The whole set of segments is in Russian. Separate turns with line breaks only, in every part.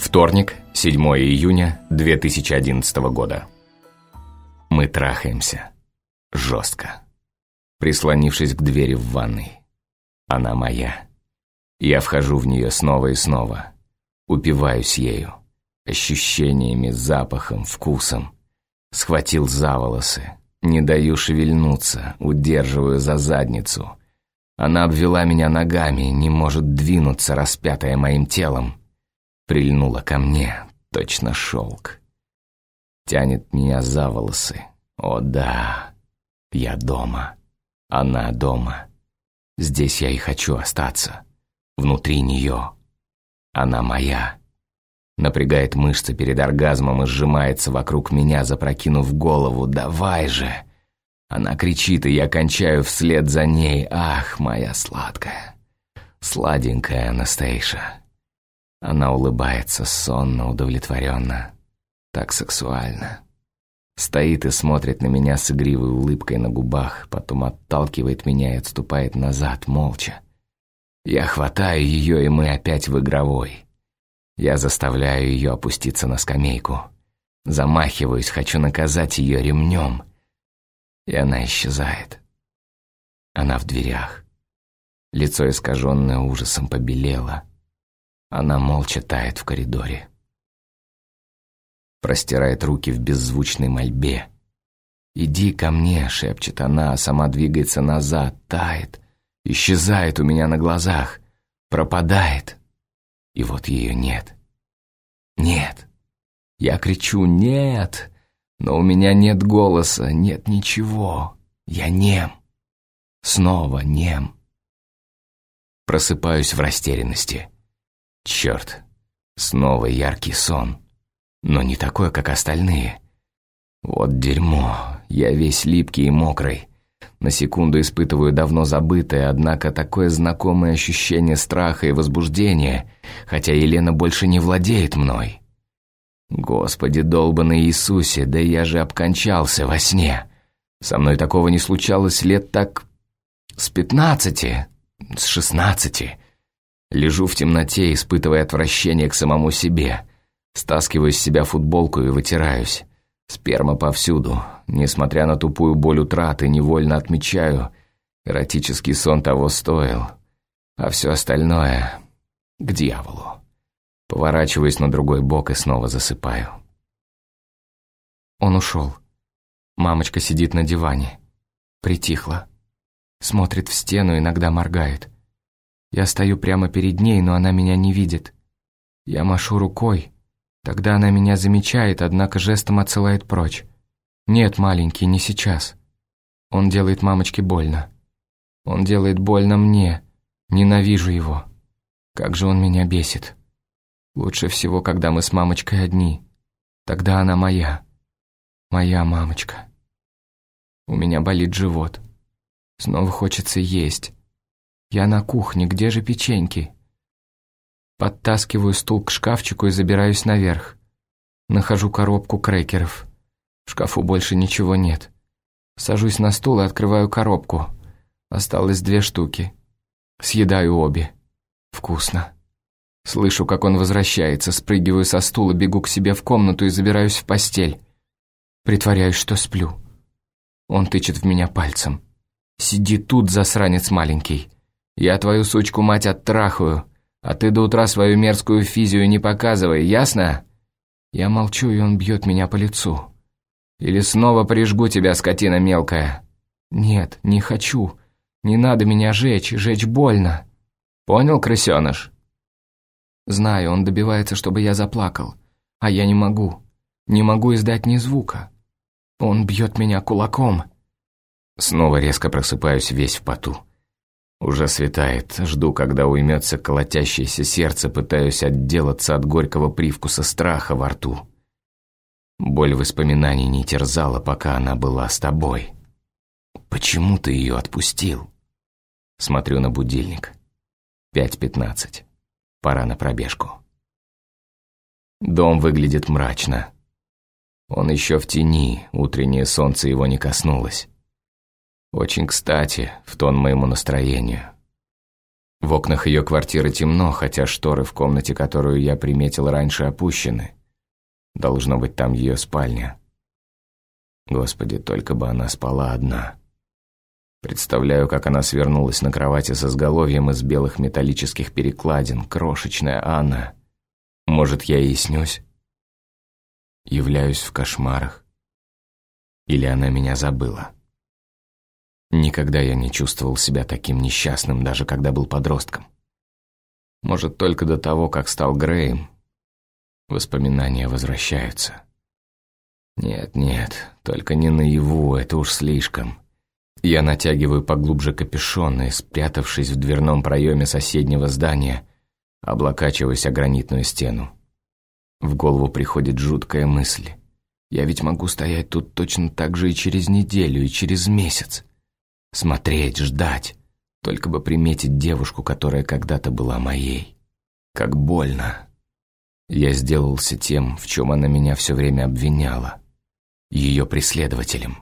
Вторник, 7 июня 2011 года. Мы трахаемся. Жестко. Прислонившись к двери в ванной. Она моя. Я вхожу в нее снова и снова. Упиваюсь ею. Ощущениями, запахом, вкусом. Схватил за волосы. Не даю шевельнуться, удерживаю за задницу. Она обвела меня ногами, не может двинуться, распятая моим телом. Прильнула ко мне, точно шелк. Тянет меня за волосы. О да, я дома. Она дома. Здесь я и хочу остаться. Внутри нее. Она моя. Напрягает мышцы перед оргазмом и сжимается вокруг меня, запрокинув голову. «Давай же!» Она кричит, и я кончаю вслед за ней. Ах, моя сладкая, сладенькая Анастейша. Она улыбается сонно, удовлетворенно. Так сексуально. Стоит и смотрит на меня с игривой улыбкой на губах, потом отталкивает меня и отступает назад, молча. Я хватаю ее, и мы опять в игровой. Я заставляю ее опуститься на скамейку. Замахиваюсь, хочу наказать ее ремнем. И она исчезает. Она в дверях. Лицо, искаженное ужасом, побелело. Она молча тает в коридоре. Простирает руки в беззвучной мольбе. «Иди ко мне», — шепчет она, а сама двигается назад, тает, исчезает у меня на глазах, пропадает. И вот ее нет. Нет. Я кричу «нет», но у меня нет голоса, нет ничего. Я нем. Снова нем. Просыпаюсь в растерянности. Черт, снова яркий сон. Но не такой, как остальные. Вот дерьмо, я весь липкий и мокрый. На секунду испытываю давно забытое, однако такое знакомое ощущение страха и возбуждения, хотя Елена больше не владеет мной. Господи, долбаный Иисусе, да я же обкончался во сне. Со мной такого не случалось лет так с 15, с 16. Лежу в темноте, испытывая отвращение к самому себе. Стаскиваю с себя футболку и вытираюсь. Сперма повсюду. Несмотря на тупую боль утраты, невольно отмечаю, эротический сон того стоил. А все остальное — к дьяволу. Поворачиваюсь на другой бок и снова засыпаю. Он ушел. Мамочка сидит на диване. Притихла. Смотрит в стену, иногда моргает. Я стою прямо перед ней, но она меня не видит. Я машу рукой. Тогда она меня замечает, однако жестом отсылает прочь. «Нет, маленький, не сейчас». Он делает мамочке больно. Он делает больно мне. Ненавижу его. Как же он меня бесит. Лучше всего, когда мы с мамочкой одни. Тогда она моя. Моя мамочка. У меня болит живот. Снова хочется есть. Я на кухне, где же печеньки? Подтаскиваю стул к шкафчику и забираюсь наверх. Нахожу коробку крекеров. В шкафу больше ничего нет. Сажусь на стул и открываю коробку. Осталось 2 штуки. Съедаю обе. Вкусно. Слышу, как он возвращается, спрыгиваю со стула, бегу к себе в комнату и забираюсь в постель. Притворяюсь, что сплю. Он тычет в меня пальцем. «Сиди тут, засранец маленький. Я твою сучку-мать оттрахаю, а ты до утра свою мерзкую физию не показывай, ясно?» Я молчу, и он бьет меня по лицу. «Или снова прижгу тебя, скотина мелкая». «Нет, не хочу. Не надо меня жечь, жечь больно». «Понял, крысеныш?» Знаю, он добивается, чтобы я заплакал, а я не могу. Не могу издать ни звука. Он бьет меня кулаком. Снова резко просыпаюсь весь в поту. Уже светает, жду, когда уймется колотящееся сердце, пытаюсь отделаться от горького привкуса страха во рту. Боль воспоминаний не терзала, пока она была с тобой. Почему ты ее отпустил? Смотрю на будильник. 5:15. Пора на пробежку. Дом выглядит мрачно. Он еще в тени, утреннее солнце его не коснулось. Очень кстати, в тон моему настроению. В окнах ее квартиры темно, хотя шторы в комнате, которую я приметил раньше, опущены. Должно быть, там ее спальня. Господи, только бы она спала одна. Представляю, как она свернулась на кровати с изголовьем из белых металлических перекладин, крошечная Анна. Может, я ей снюсь? Являюсь в кошмарах? Или она меня забыла? Никогда я не чувствовал себя таким несчастным, даже когда был подростком. Может, только до того, как стал Греем. Воспоминания возвращаются. Нет, только не наяву, это уж слишком. Я натягиваю поглубже капюшон и, спрятавшись в дверном проеме соседнего здания, облокачиваюсь о гранитную стену. В голову приходит жуткая мысль. Я ведь могу стоять тут точно так же и через неделю, и через месяц. Смотреть, ждать, только бы приметить девушку, которая когда-то была моей. Как больно. Я сделался тем, в чем она меня все время обвиняла. Ее преследователем.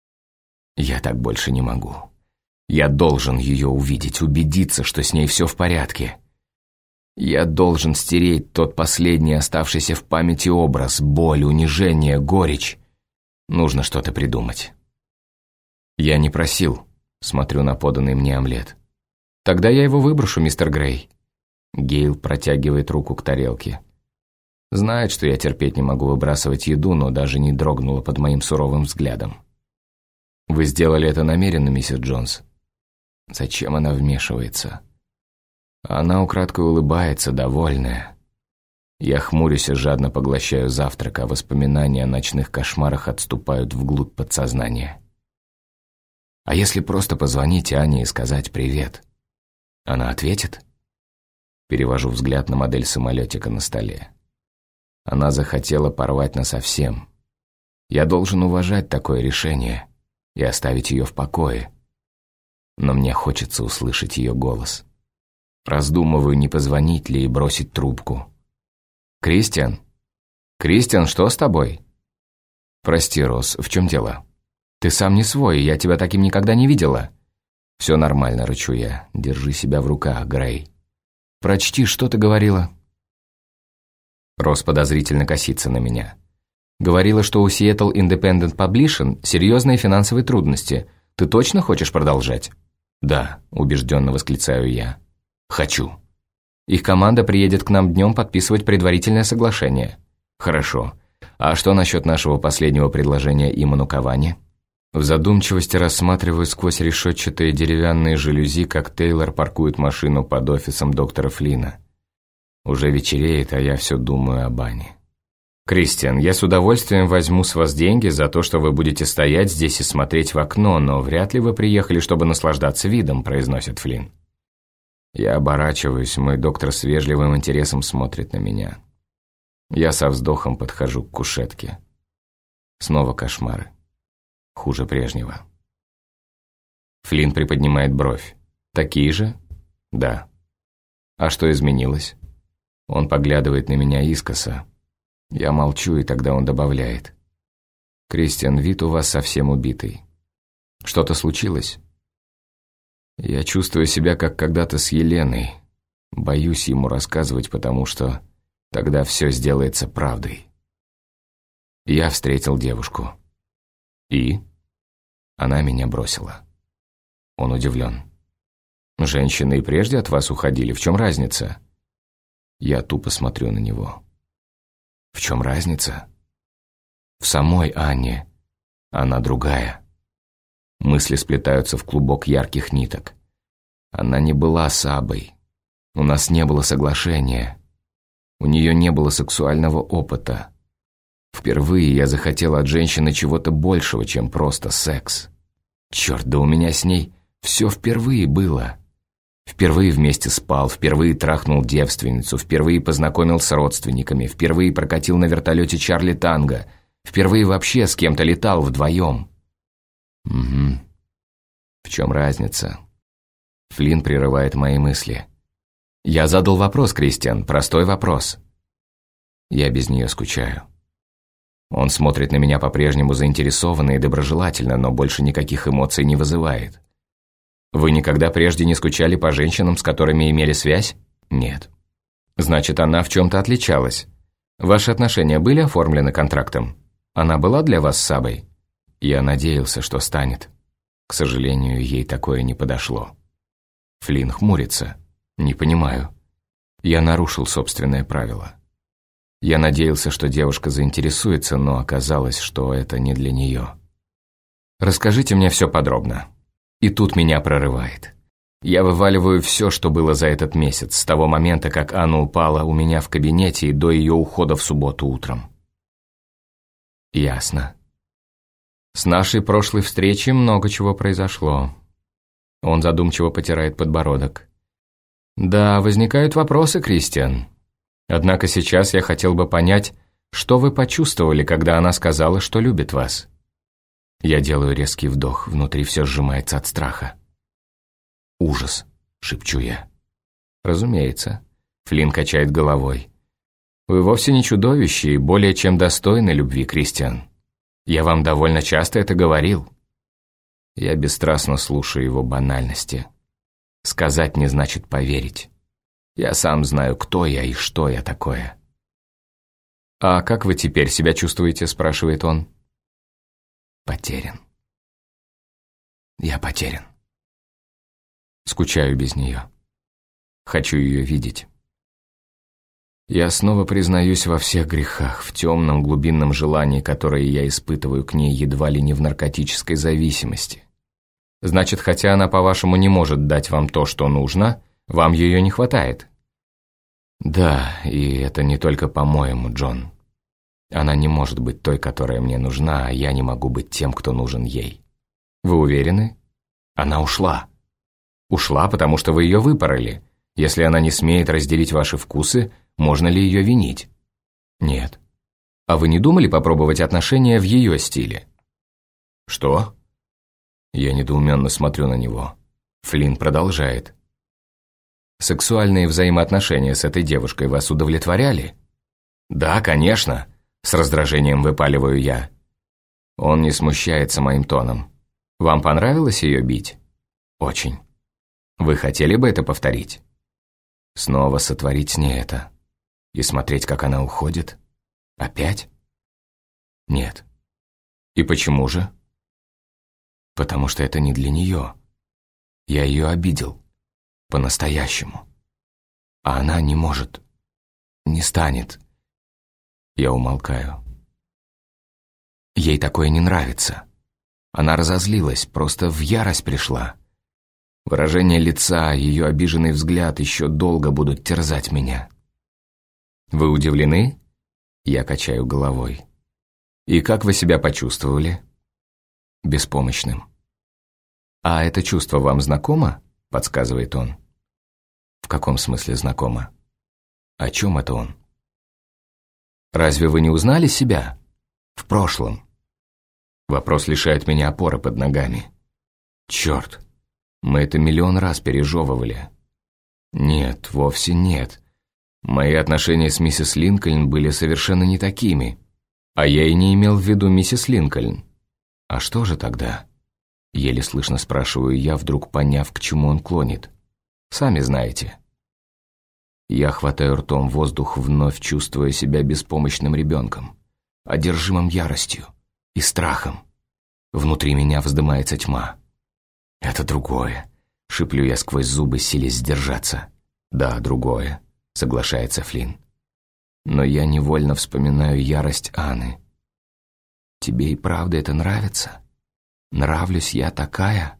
Я так больше не могу. Я должен ее увидеть, убедиться, что с ней все в порядке. Я должен стереть тот последний оставшийся в памяти образ, боль, унижение, горечь. Нужно что-то придумать. Я не просил. Смотрю на поданный мне омлет. «Тогда я его выброшу, мистер Грей». Гейл протягивает руку к тарелке. Знает, что я терпеть не могу выбрасывать еду, но даже не дрогнула под моим суровым взглядом. «Вы сделали это намеренно, миссис Джонс?» Зачем она вмешивается? Она украдкой улыбается, довольная. Я хмурюсь и жадно поглощаю завтрак, а воспоминания о ночных кошмарах отступают вглубь подсознания. А если просто позвонить Ане и сказать «привет»? Она ответит? Перевожу взгляд на модель самолетика на столе. Она захотела порвать насовсем. Я должен уважать такое решение и оставить ее в покое. Но мне хочется услышать ее голос. Раздумываю, не позвонить ли и бросить трубку. «Кристиан? Кристиан, что с тобой?» «Прости, Росс, в чем дело?» «Ты сам не свой, я тебя таким никогда не видела». «Все нормально», — рычу я. «Держи себя в руках, Грей». «Прочти, что ты говорила?» Росс подозрительно косится на меня. «Говорила, что у Seattle Independent Publishing серьезные финансовые трудности. Ты точно хочешь продолжать?» «Да», — убежденно восклицаю я. «Хочу». «Их команда приедет к нам днем подписывать предварительное соглашение». «Хорошо. А что насчет нашего последнего предложения Иману Кавани?» В задумчивости рассматриваю сквозь решетчатые деревянные жалюзи, как Тейлор паркует машину под офисом доктора Флина. Уже вечереет, а я все думаю об Ане. «Кристиан, я с удовольствием возьму с вас деньги за то, что вы будете стоять здесь и смотреть в окно, но вряд ли вы приехали, чтобы наслаждаться видом», — произносит Флин. Я оборачиваюсь, мой доктор с вежливым интересом смотрит на меня. Я со вздохом подхожу к кушетке. Снова кошмары. Хуже прежнего. Флинн приподнимает бровь. «Такие же?» «Да». «А что изменилось?» Он поглядывает на меня искоса. Я молчу, и тогда он добавляет. «Кристиан, вид у вас совсем убитый. Что-то случилось?» Я чувствую себя, как когда-то с Еленой. Боюсь ему рассказывать, потому что тогда все сделается правдой. Я встретил девушку. И? Она меня бросила. Он удивлен. «Женщины и прежде от вас уходили, в чем разница?» Я тупо смотрю на него. «В чем разница?» «В самой Анне. Она другая». Мысли сплетаются в клубок ярких ниток. Она не была Сабой. У нас не было соглашения. У нее не было сексуального опыта. Впервые я захотел от женщины чего-то большего, чем просто секс. Черт, да у меня с ней все впервые было. Впервые вместе спал, впервые трахнул девственницу, впервые познакомил с родственниками, впервые прокатил на вертолете Чарли Танго, впервые вообще с кем-то летал вдвоем. Угу. В чем разница? Флинн прерывает мои мысли. Я задал вопрос, Кристиан, простой вопрос. Я без нее скучаю. Он смотрит на меня по-прежнему заинтересованно и доброжелательно, но больше никаких эмоций не вызывает. Вы никогда прежде не скучали по женщинам, с которыми имели связь? Нет. Значит, она в чем-то отличалась. Ваши отношения были оформлены контрактом? Она была для вас Сабой? Я надеялся, что станет. К сожалению, ей такое не подошло. Флинн хмурится. Не понимаю. Я нарушил собственное правило. Я надеялся, что девушка заинтересуется, но оказалось, что это не для нее. Расскажите мне все подробно. И тут меня прорывает. Я вываливаю все, что было за этот месяц, с того момента, как Анна упала у меня в кабинете и до ее ухода в субботу утром. Ясно. С нашей прошлой встречи много чего произошло. Он задумчиво потирает подбородок. Да, возникают вопросы, Кристиан. Однако сейчас я хотел бы понять, что вы почувствовали, когда она сказала, что любит вас. Я делаю резкий вдох, внутри все сжимается от страха. «Ужас», — шепчу я. «Разумеется», — Флинн качает головой. «Вы вовсе не чудовище и более чем достойны любви, Кристиан. Я вам довольно часто это говорил». Я бесстрастно слушаю его банальности. Сказать не значит поверить. Я сам знаю, кто я и что я такое. «А как вы теперь себя чувствуете?» — спрашивает он. «Потерян. Я потерян. Скучаю без нее. Хочу ее видеть. Я снова признаюсь во всех грехах, в темном глубинном желании, которое я испытываю к ней едва ли не в наркотической зависимости. Значит, хотя она, по-вашему, не может дать вам то, что нужно, вам ее не хватает?» «Да, и это не только по-моему, Джон. Она не может быть той, которая мне нужна, а я не могу быть тем, кто нужен ей. Вы уверены? Она ушла. Ушла, потому что вы ее выпороли. Если она не смеет разделить ваши вкусы, можно ли ее винить? Нет. А вы не думали попробовать отношения в ее стиле?» «Что?» Я недоуменно смотрю на него. Флинн продолжает. «Сексуальные взаимоотношения с этой девушкой вас удовлетворяли?» «Да, конечно», — с раздражением выпаливаю я. Он не смущается моим тоном. «Вам понравилось ее бить?» «Очень. Вы хотели бы это повторить?» «Снова сотворить с ней это? И смотреть, как она уходит? Опять?» «Нет». «И почему же?» «Потому что это не для нее. Я ее обидел. По-настоящему. А она не может. Не станет». Я умолкаю. Ей такое не нравится. Она разозлилась, просто в ярость пришла. Выражение лица, ее обиженный взгляд еще долго будут терзать меня. «Вы удивлены?» Я качаю головой. «И как вы себя почувствовали?» «Беспомощным». «А это чувство вам знакомо?» — подсказывает он. «В каком смысле знакомо? О чем это он?» «Разве вы не узнали себя? В прошлом?» Вопрос лишает меня опоры под ногами. «Черт, мы это миллион раз пережевывали». «Нет, вовсе нет. Мои отношения с миссис Линкольн были совершенно не такими. А я и не имел в виду миссис Линкольн. А что же тогда?» Еле слышно спрашиваю я, вдруг поняв, к чему он клонит. «Сами знаете». Я хватаю ртом воздух, вновь чувствуя себя беспомощным ребенком, одержимым яростью и страхом. Внутри меня вздымается тьма. «Это другое», — шиплю я сквозь зубы, силясь сдержаться. «Да, другое», — соглашается Флинн. Но я невольно вспоминаю ярость Анны. «Тебе и правда это нравится? Нравлюсь я такая?»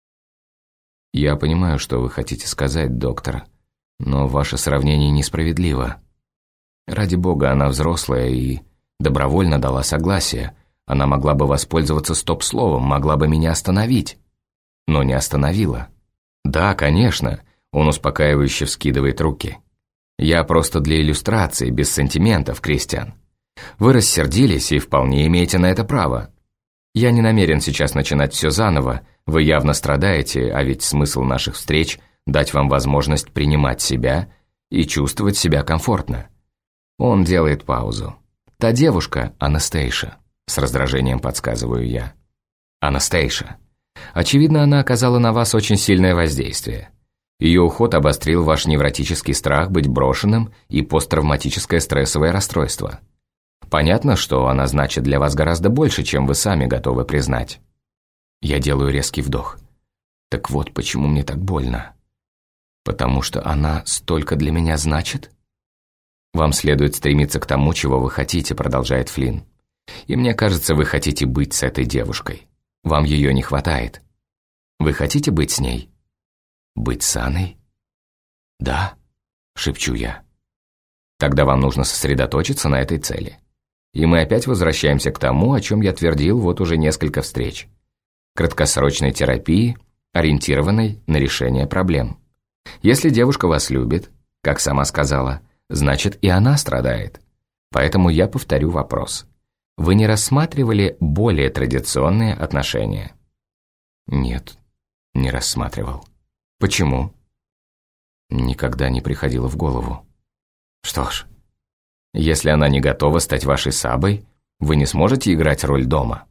«Я понимаю, что вы хотите сказать, доктор, но ваше сравнение несправедливо. Ради бога, она взрослая и добровольно дала согласие. Она могла бы воспользоваться стоп-словом, могла бы меня остановить. Но не остановила. Да, конечно», — он успокаивающе вскидывает руки. «Я просто для иллюстрации, без сантиментов, Кристиан. Вы рассердились и вполне имеете на это право. Я не намерен сейчас начинать все заново, вы явно страдаете, а ведь смысл наших встреч — дать вам возможность принимать себя и чувствовать себя комфортно». Он делает паузу. «Та девушка, Анастейша», — с раздражением подсказываю я. «Анастейша. Очевидно, она оказала на вас очень сильное воздействие. Ее уход обострил ваш невротический страх быть брошенным и посттравматическое стрессовое расстройство. Понятно, что она значит для вас гораздо больше, чем вы сами готовы признать. Я делаю резкий вдох. Так вот, почему мне так больно. Потому что она столько для меня значит? Вам следует стремиться к тому, чего вы хотите, продолжает Флинн. И мне кажется, вы хотите быть с этой девушкой. Вам ее не хватает. Вы хотите быть с ней? Быть с Анной? Да, шепчу я. Тогда вам нужно сосредоточиться на этой цели. И мы опять возвращаемся к тому, о чем я твердил вот уже несколько встреч. Краткосрочной терапии, ориентированной на решение проблем. Если девушка вас любит, как сама сказала, значит и она страдает. Поэтому я повторю вопрос. Вы не рассматривали более традиционные отношения? Нет, не рассматривал. Почему? Никогда не приходило в голову. Что ж, если она не готова стать вашей сабой, вы не сможете играть роль дома.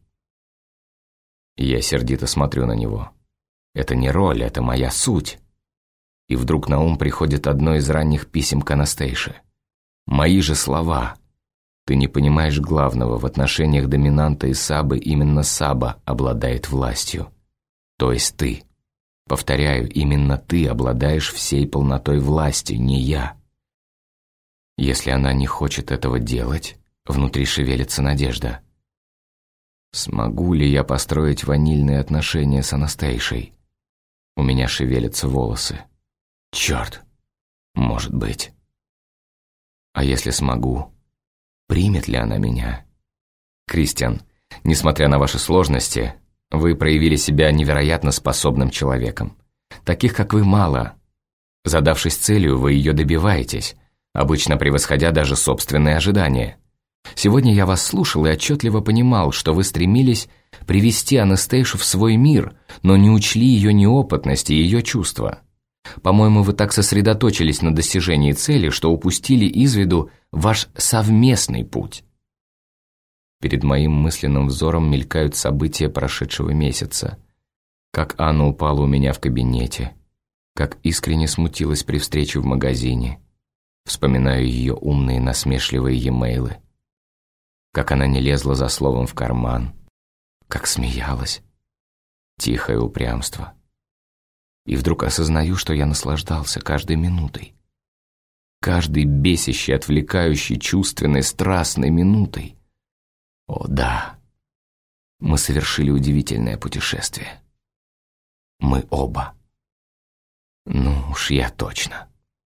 Я сердито смотрю на него. Это не роль, это моя суть. И вдруг на ум приходит одно из ранних писем к Анастейше. Мои же слова. Ты не понимаешь главного, в отношениях доминанта и сабы именно саба обладает властью. То есть ты. Повторяю, именно ты обладаешь всей полнотой власти, не я. Если она не хочет этого делать, внутри шевелится надежда. Смогу ли я построить ванильные отношения с Анастейшей? У меня шевелятся волосы. Черт, может быть. А если смогу, примет ли она меня? Кристиан, несмотря на ваши сложности, вы проявили себя невероятно способным человеком. Таких, как вы, мало. Задавшись целью, вы ее добиваетесь, обычно превосходя даже собственные ожидания. Сегодня я вас слушал и отчетливо понимал, что вы стремились привести Анастейшу в свой мир, но не учли ее неопытность и ее чувства. По-моему, вы так сосредоточились на достижении цели, что упустили из виду ваш совместный путь. Перед моим мысленным взором мелькают события прошедшего месяца. Как Анна упала у меня в кабинете, как искренне смутилась при встрече в магазине. Вспоминаю ее умные насмешливые e-mail'ы. Как она не лезла за словом в карман, как смеялась. Тихое упрямство. И вдруг осознаю, что я наслаждался каждой минутой. Каждой бесящей, отвлекающей, чувственной, страстной минутой. О, да. Мы совершили удивительное путешествие. Мы оба. Ну уж я точно.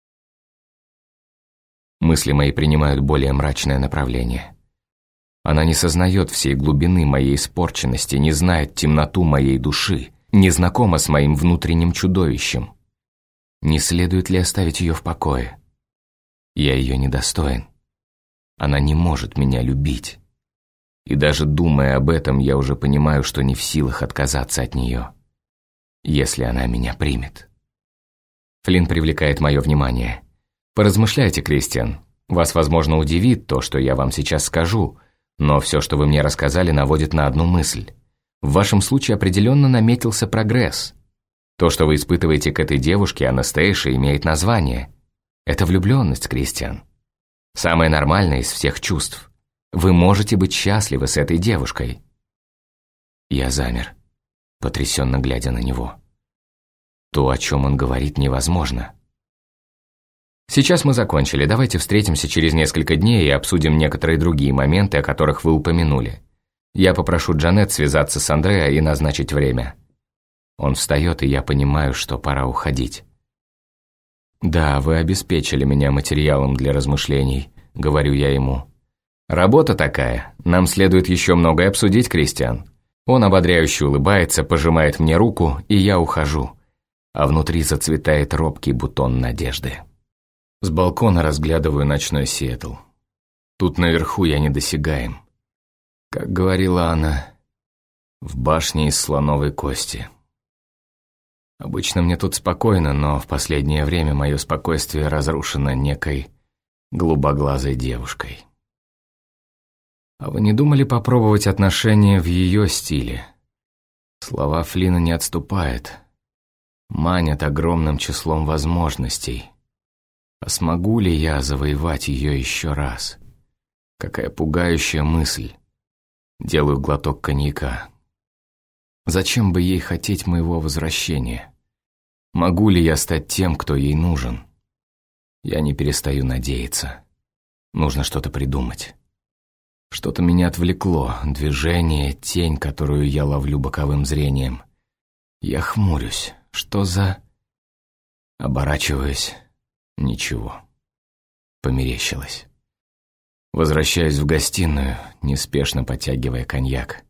Мысли мои принимают более мрачное направление. Она не сознает всей глубины моей испорченности, не знает темноту моей души, не знакома с моим внутренним чудовищем. Не следует ли оставить ее в покое? Я ее недостоин. Она не может меня любить. И даже думая об этом, я уже понимаю, что не в силах отказаться от нее, если она меня примет. Флинн привлекает мое внимание. Поразмышляйте, Кристиан. Вас, возможно, удивит то, что я вам сейчас скажу, но все, что вы мне рассказали, наводит на одну мысль. В вашем случае определенно наметился прогресс. То, что вы испытываете к этой девушке, Анастейше, имеет название. Это влюбленность, Кристиан. Самое нормальное из всех чувств. Вы можете быть счастливы с этой девушкой. Я замер, потрясенно глядя на него. То, о чем он говорит, невозможно. Сейчас мы закончили, давайте встретимся через несколько дней и обсудим некоторые другие моменты, о которых вы упомянули. Я попрошу Джанет связаться с Андреа и назначить время. Он встает, и я понимаю, что пора уходить. «Да, вы обеспечили меня материалом для размышлений», — говорю я ему. «Работа такая, нам следует еще многое обсудить, Кристиан». Он ободряюще улыбается, пожимает мне руку, и я ухожу. А внутри зацветает робкий бутон надежды. С балкона разглядываю ночной Сиэтл. Тут наверху я недосягаем. Как говорила она, в башне из слоновой кости. Обычно мне тут спокойно, но в последнее время мое спокойствие разрушено некой голубоглазой девушкой. А вы не думали попробовать отношения в ее стиле? Слова Флина не отступают, манят огромным числом возможностей. А смогу ли я завоевать ее еще раз? Какая пугающая мысль. Делаю глоток коньяка. Зачем бы ей хотеть моего возвращения? Могу ли я стать тем, кто ей нужен? Я не перестаю надеяться. Нужно что-то придумать. Что-то меня отвлекло, движение, тень, которую я ловлю боковым зрением. Я хмурюсь. Что за... Оборачиваюсь. Ничего. Померещилось. Возвращаюсь в гостиную, неспешно потягивая коньяк.